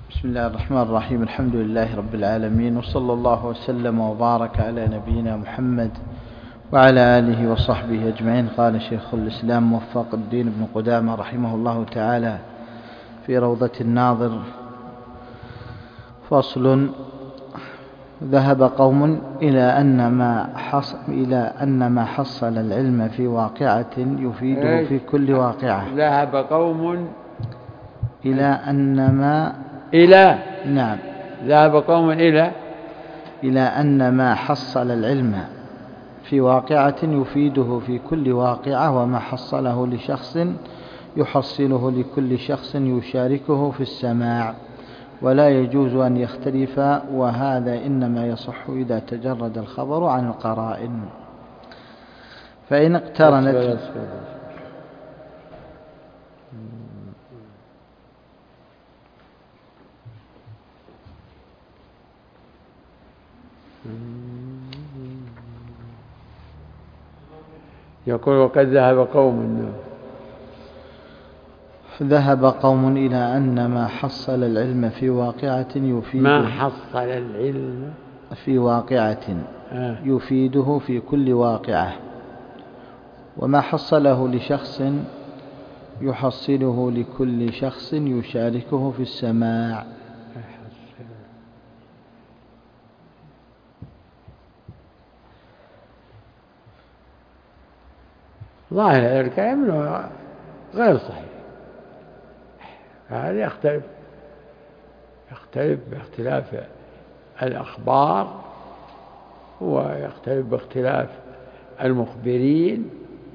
بسم الله الرحمن الرحيم. الحمد لله رب العالمين، وصلى الله وسلم وبارك على نبينا محمد وعلى آله وصحبه أجمعين. قال شيخ الإسلام موفق الدين بن قدامة رحمه الله تعالى في روضة الناظر: فصل: ذهب قوم إلى أن ما حصل العلم في واقعة يفيده في كل واقعة. ذهب قوم إلى أن ما حصل العلم في واقعة يفيده في كل واقعة، وما حصله لشخص يحصله لكل شخص يشاركه في السماع، ولا يجوز أن يختلف، وهذا إنما يصح إذا تجرد الخبر عن القرائن. فإن اقترنت يقول وقد ذهب قوم إلى أن ما حصل العلم في واقعة يفيده في كل واقعة، وما حصله لشخص يحصله لكل شخص يشاركه في السماع. ظاهر الكلام غير صحيح. هذا يختلف باختلاف الأخبار، ويختلف باختلاف المخبرين،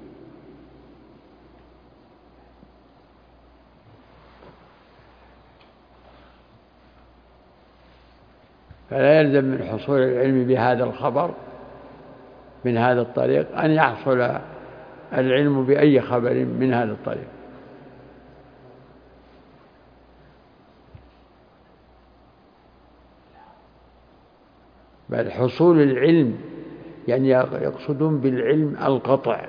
فلا يلزم من حصول العلم بهذا الخبر من هذا الطريق أن يحصل العلم بأي خبر من هذا الطريق. بل حصول العلم يعني يقصدون بالعلم القطع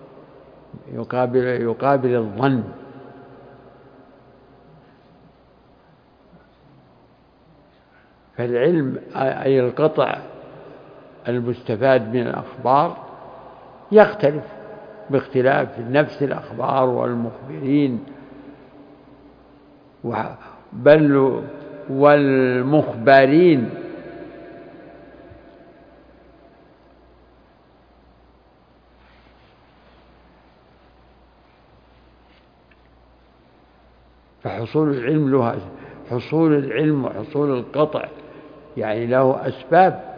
يقابل الظن، فالعلم أي القطع المستفاد من الأخبار يختلف باختلاف نفس الأخبار والمخبرين، بل والمخبرين فحصول العلم وحصول القطع يعني له أسباب.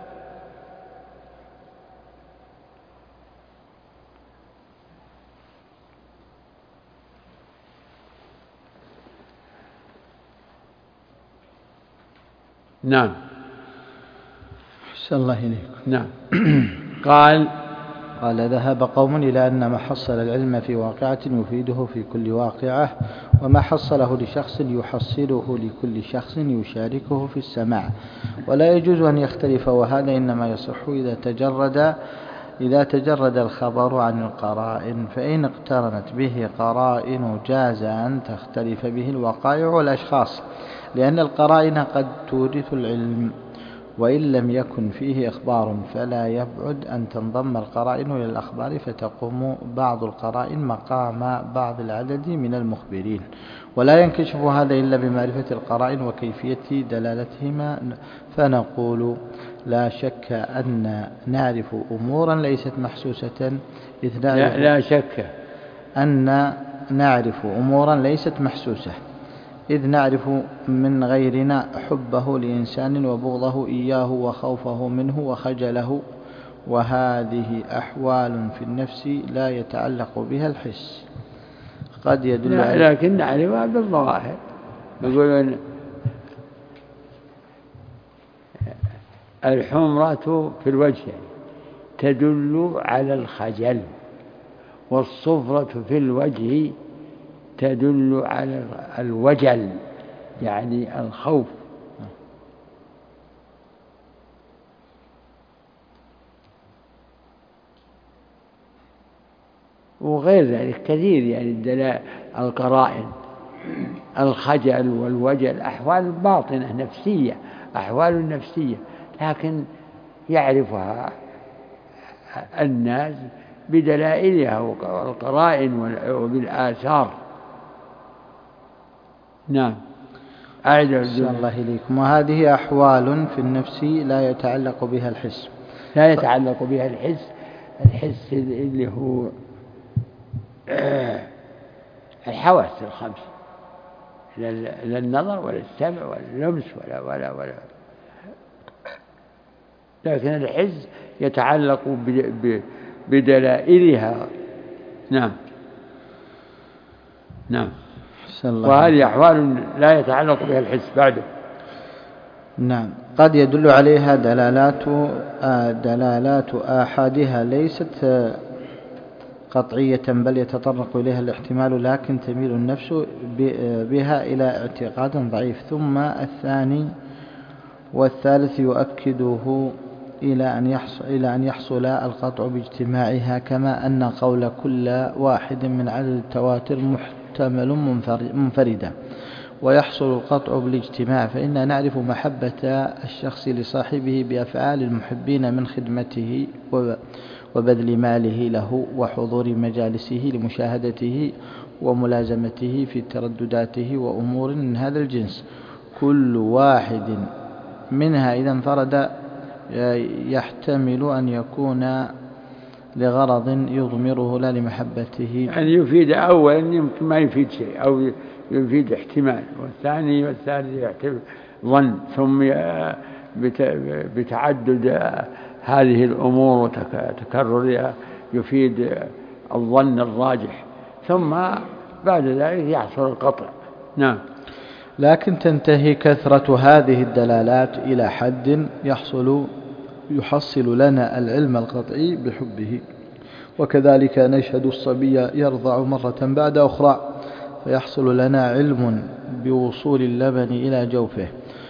نعم. أحسن الله إليكم. نعم. قال ذهب قوم إلى أن ما حصل العلم في واقعة يفيده في كل واقعة، وما حصله لشخص يحصله لكل شخص يشاركه في السماع، ولا يجوز أن يختلف، وهذا إنما يصح إذا تجرد الخبر عن القرائن. فإن اقترنت به قرائن جاز أن تختلف به الوقائع والأشخاص، لأن القرائن قد تورث العلم، وإن لم يكن فيه إخبار فلا يبعد أن تنضم القرائن إلى الأخبار، فتقوم بعض القرائن مقام بعض العدد من المخبرين، ولا ينكشف هذا إلا بمعرفة القرائن وكيفية دلالتهما. فنقول: لا شك أن نعرف أمورا ليست محسوسة، إذ نعرف من غيرنا حبه لإنسان وبغضه إياه وخوفه منه وخجله، وهذه أحوال في النفس لا يتعلق بها الحس، قد يدل لكن نعرفها بالظواهر. يقولون الحمرة في الوجه تدل على الخجل، والصفرة في الوجه تدل على الوجل يعني الخوف. وغير ذلك كثير يعني القرائن الخجل والوجل أحوال باطنة نفسية، أحوال نفسية، لكن يعرفها الناس بدلائلها والقرائن وبالآثار. نعم. أحسن الله إليكم. وهذه أحوال في النفس لا يتعلق بها الحس. لا يتعلق بها الحس. الحس اللي هو الحواس الخمس، لا النظر ولا السمع ولا اللمس ولا لكن الحس يتعلق بدلائلها. نعم. نعم. وهذه أحوال لا يتعلق بها الحس بعده. نعم. قد يدل عليها دلالات آحادها ليست قطعية بل يتطرق إليها الاحتمال، لكن تميل النفس بها إلى اعتقاد ضعيف. ثم الثاني والثالث يؤكده إلى أن يحصل القطع باجتماعها، كما أن قول كل واحد من عدد التواتر محتمل منفردا، ويحصل القطع بالاجتماع، فإننا نعرف محبة الشخص لصاحبه بأفعال المحبين من خدمته وبذل ماله له وحضور مجالسه لمشاهدته وملازمته في تردداته وأمور من هذا الجنس. كل واحد منها إذا انفرد يحتمل أن يكون لغرض يضمره لا لمحبته، يعني يفيد أولا يمكن ما يفيد شيء أو يفيد احتمال، والثاني والثالث يحتمل ظن، ثم بتعدد هذه الأمور وتكررها يفيد الظن الراجح، ثم بعد ذلك يحصل القطع. نعم. لكن تنتهي كثرة هذه الدلالات إلى حد يحصل لنا العلم القطعي بحبه، وكذلك نشهد الصبي يرضع مرة بعد أخرى فيحصل لنا علم بوصول اللبن إلى جوفه،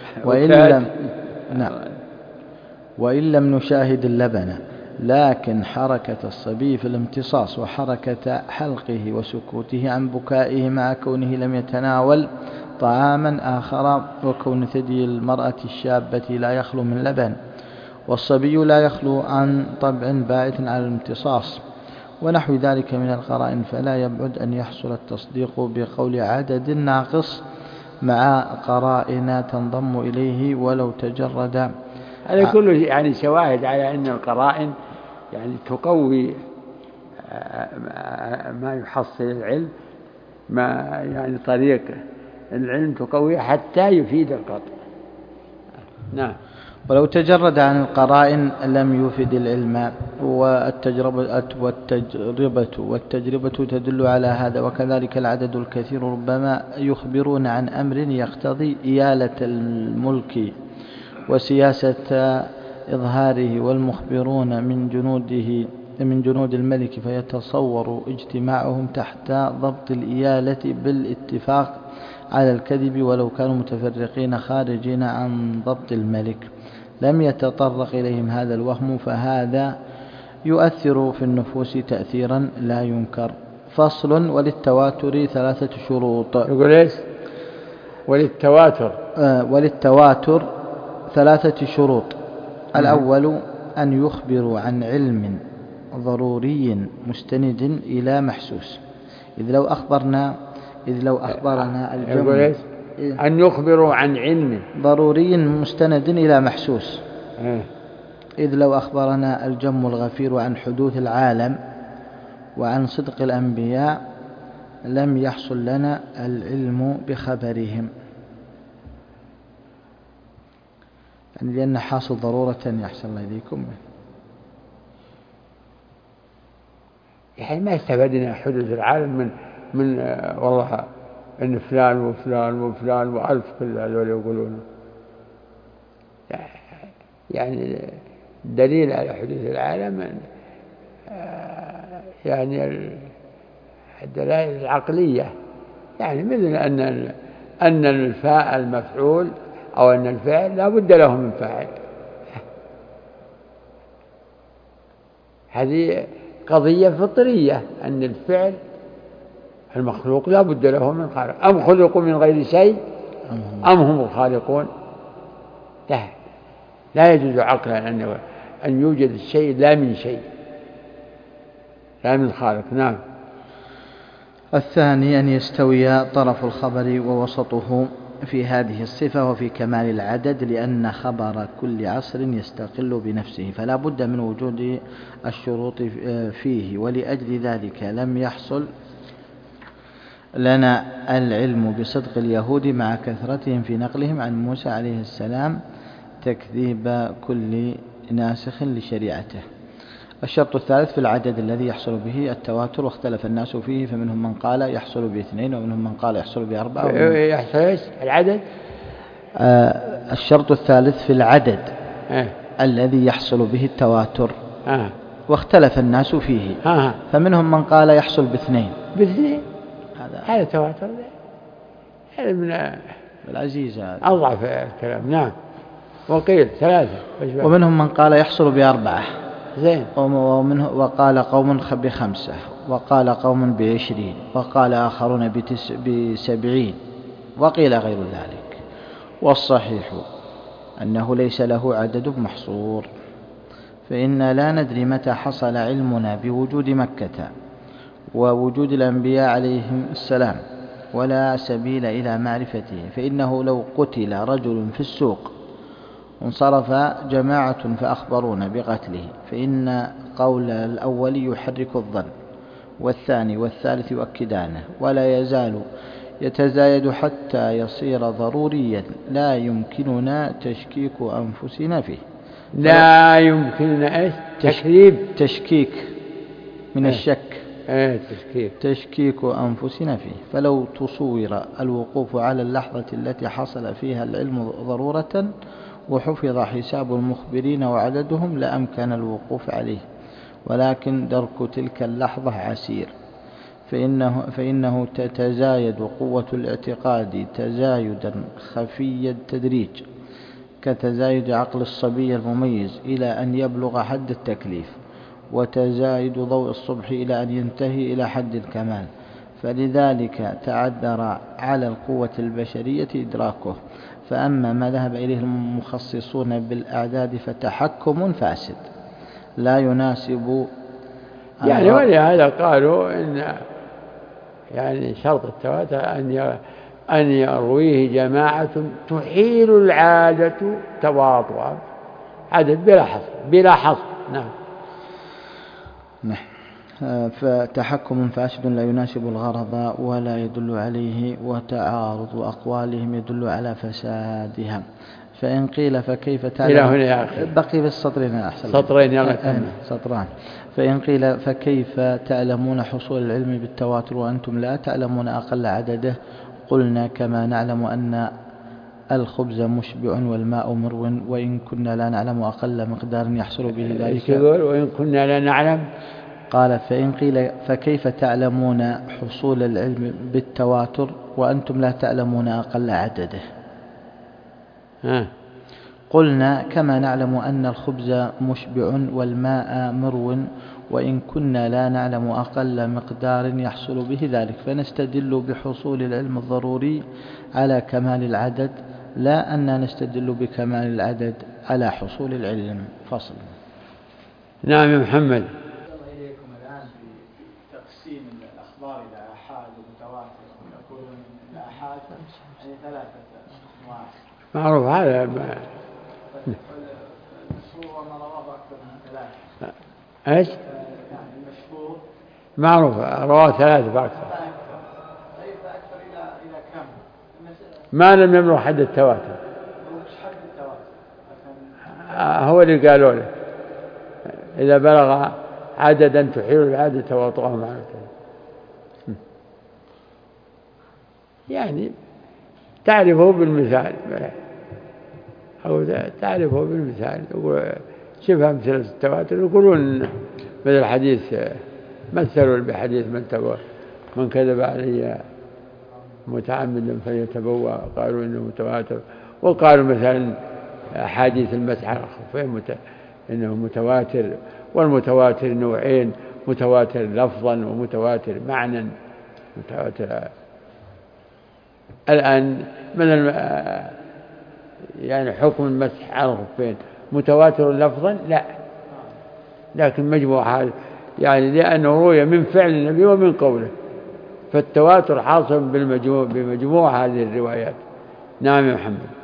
وإن لم نشاهد اللبن، لكن حركة الصبي في الامتصاص وحركة حلقه وسكوته عن بكائه مع كونه لم يتناول طعاما آخر، وكون ثدي المرأة الشابة لا يخلو من لبن، والصبي لا يخلو عن طبع باعث على الامتصاص ونحو ذلك من القرائن، فلا يبعد أن يحصل التصديق بقول عدد ناقص مع قرائن تنضم إليه ولو تجرد. هذا كله يعني شواهد على أن القرائن يعني تقوي ما يحصل العلم، ما يعني طريق العلم تقوي حتى يفيد القطع. نعم. ولو تجرد عن القرائن لم يفد العلم، والتجربة تدل على هذا، وكذلك العدد الكثير ربما يخبرون عن أمر يقتضي إيالة الملك وسياسة إظهاره، والمخبرون من جنود الملك فيتصور اجتماعهم تحت ضبط الإيالة بالاتفاق على الكذب ولو كانوا متفرقين خارجين عن ضبط الملك، لم يتطرق إليهم هذا الوهم، فهذا يؤثر في النفوس تأثيرا لا ينكر. فصل. وللتواتر 3 شروط. يقول إيش؟ وللتواتر 3 شروط. الأول أن يخبروا عن علم ضروري مستند إلى محسوس، إذ لو أخبرنا الجمع أن يخبروا عن علم ضروري مستند إلى محسوس، إذ لو أخبرنا الجم الغفير عن حدوث العالم وعن صدق الأنبياء لم يحصل لنا العلم بخبرهم، يعني لأن حاصل ضرورة يحصل الله إليكم، يعني ما استفدنا حدوث العالم من والله إن فلان وفلان وفلان وألف كل هذول يقولون، يعني دليل على حدوث العالم يعني الدلائل العقلية، يعني مثل أن المفعول أو أن الفعل لا بد له من فاعل، هذه قضية فطرية أن الفعل المخلوق لا بد له من خالق. أم خلقوا من غير شيء أم هم الخالقون؟ لا يجوز عقلا أن يوجد الشيء لا من شيء، لا من خالق. نعم. الثاني أن يستوي طرف الخبر ووسطه في هذه الصفة وفي كمال العدد، لأن خبر كل عصر يستقل بنفسه فلا بد من وجود الشروط فيه، ولأجل ذلك لم يحصل لنا العلم بصدق اليهود مع كثرتهم في نقلهم عن موسى عليه السلام تكذيب كل ناسخ لشريعته. الشرط الثالث في العدد الذي يحصل به التواتر، واختلف الناس فيه، فمنهم من قال يحصل باثنين ومنهم من قال يحصل بأربعة. يحصل ايش العدد؟ الشرط الثالث في العدد الذي يحصل به التواتر واختلف الناس فيه، فمنهم من قال يحصل باثنين. هذا تواتر، هذا من العزيز أضعف الكلام. نعم. وقيل ثلاثة، ومنهم من قال يحصل بأربعة زين، وقال قوم ب5، وقال قوم ب20، وقال آخرون ب70، وقيل غير ذلك. والصحيح أنه ليس له عدد محصور، فإنا لا ندري متى حصل علمنا بوجود مكة ووجود الأنبياء عليهم السلام، ولا سبيل إلى معرفته، فإنه لو قتل رجل في السوق انصرف جماعة فأخبرونا بقتله، فإن قول الأول يحرك الظن، والثاني والثالث يؤكدانه، ولا يزال يتزايد حتى يصير ضروريا لا يمكننا تشكيك أنفسنا فيه. لا يمكننا إيش؟ تشكيك من الشك، تشكيك أنفسنا فيه. فلو تصور الوقوف على اللحظة التي حصل فيها العلم ضرورة وحفظ حساب المخبرين وعددهم لأمكن الوقوف عليه، ولكن درك تلك اللحظة عسير، فإنه تتزايد قوة الاعتقاد تزايدا خفي التدريج كتزايد عقل الصبي المميز إلى أن يبلغ حد التكليف، وتزايد ضوء الصبح إلى أن ينتهي إلى حد الكمال، فلذلك تعذر على القوة البشرية إدراكه. فأما ما ذهب إليه المخصصون بالأعداد فتحكم فاسد لا يناسب، يعني ولهذا قالوا إن يعني شرط التواتر أن يرويه جماعة تحيل العادة تواطؤا، عدد بلا حصر. نعم. فتحكم فاسد لا يناسب الغرض ولا يدل عليه، وتعارض أقوالهم يدل على فسادها. فإن قيل فكيف تعلم، بقي في السطرين أحسن، سطران. فإن قيل فكيف تعلمون حصول العلم بالتواتر وأنتم لا تعلمون أقل عدده؟ قلنا كما نعلم أن الخبز مشبع والماء مرو، وإن كنا لا نعلم أقل مقدار يحصل به ذلك. وإن كنا لا نعلم، قال فإن قيل فكيف تعلمون حصول العلم بالتواتر وأنتم لا تعلمون أقل عدده؟ قلنا كما نعلم أن الخبز مشبع والماء مرو، وإن كنا لا نعلم أقل مقدار يحصل به ذلك، فنستدل بحصول العلم الضروري على كمال العدد، لا أن نستدل بكمال العدد على حصول العلم. فصل. نعم يا محمد. إليكم الآن بتقسيم الأخبار إلى آحاد ومتواتر، ويقول الآحاد يعني 3 أنواع. معروف هذا. المشهور ما رواه أكثر من 3. إيش؟ يعني المشهور معروف رواه 3 فأكثر. طيب أكثر إلى كم؟ ما لم يبلغ حد التواتر. وش حد التواتر؟ هو اللي قالوا له إذا بلغ عددا تحيل العادة تواطؤه معه، يعني تعرفه بالمثال، أو تعرفه بالمثال. شوف أمثلة التواتر يقولون مثل حديث، مثلوا بحديث من كذب علي متعمدا فليتبوأ، قالوا إنه متواتر. وقالوا مثلا أحاديث المسح على الخفين إنه متواتر، والمتواتر نوعين، متواتر لفظا ومتواتر معنى. متواتر. الآن مثلا يعني حكم المسح على الخفين متواتر لفظا لا، لكن مجموع هذا يعني لأنه روي من فعل النبي ومن قوله، فالتواتر حاصل بمجموع هذه الروايات. نعم يا محمد.